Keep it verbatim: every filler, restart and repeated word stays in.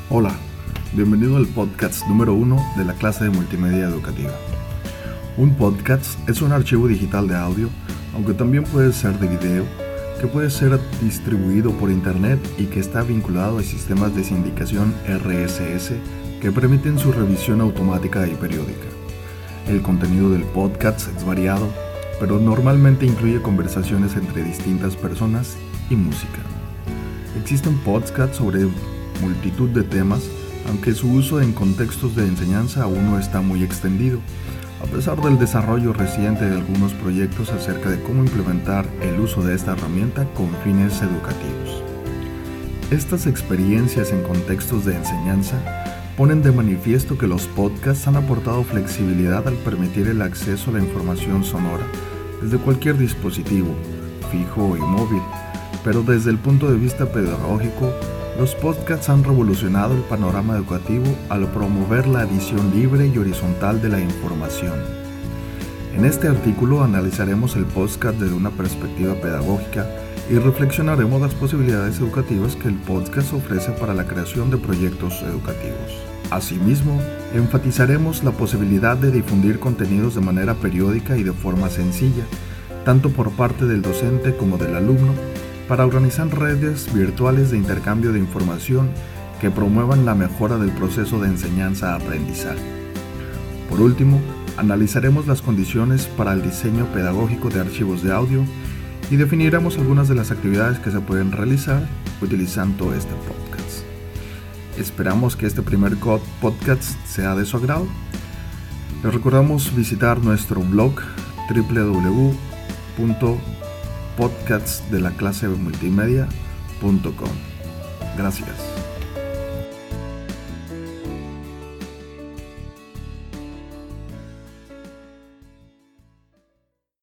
Hola, bienvenido al podcast número uno de la clase de multimedia educativa. Un podcast es un archivo digital de audio, aunque también puede ser de video, que puede ser distribuido por internet y que está vinculado a sistemas de sindicación R S S que permiten su revisión automática y periódica. El contenido del podcast es variado, pero normalmente incluye conversaciones entre distintas personas y música. Existen podcasts sobre multitud de temas, aunque su uso en contextos de enseñanza aún no está muy extendido, a pesar del desarrollo reciente de algunos proyectos acerca de cómo implementar el uso de esta herramienta con fines educativos. Estas experiencias en contextos de enseñanza ponen de manifiesto que los podcasts han aportado flexibilidad al permitir el acceso a la información sonora desde cualquier dispositivo, fijo y móvil, pero desde el punto de vista pedagógico, los podcasts han revolucionado el panorama educativo al promover la edición libre y horizontal de la información. En este artículo analizaremos el podcast desde una perspectiva pedagógica y reflexionaremos las posibilidades educativas que el podcast ofrece para la creación de proyectos educativos. Asimismo, enfatizaremos la posibilidad de difundir contenidos de manera periódica y de forma sencilla, tanto por parte del docente como del alumno, para organizar redes virtuales de intercambio de información que promuevan la mejora del proceso de enseñanza-aprendizaje. Por último, analizaremos las condiciones para el diseño pedagógico de archivos de audio y definiremos algunas de las actividades que se pueden realizar utilizando este podcast. Esperamos que este primer podcast sea de su agrado. Les recordamos visitar nuestro blog doble u doble u doble u punto podcasts de la clase multimedia punto com. Gracias.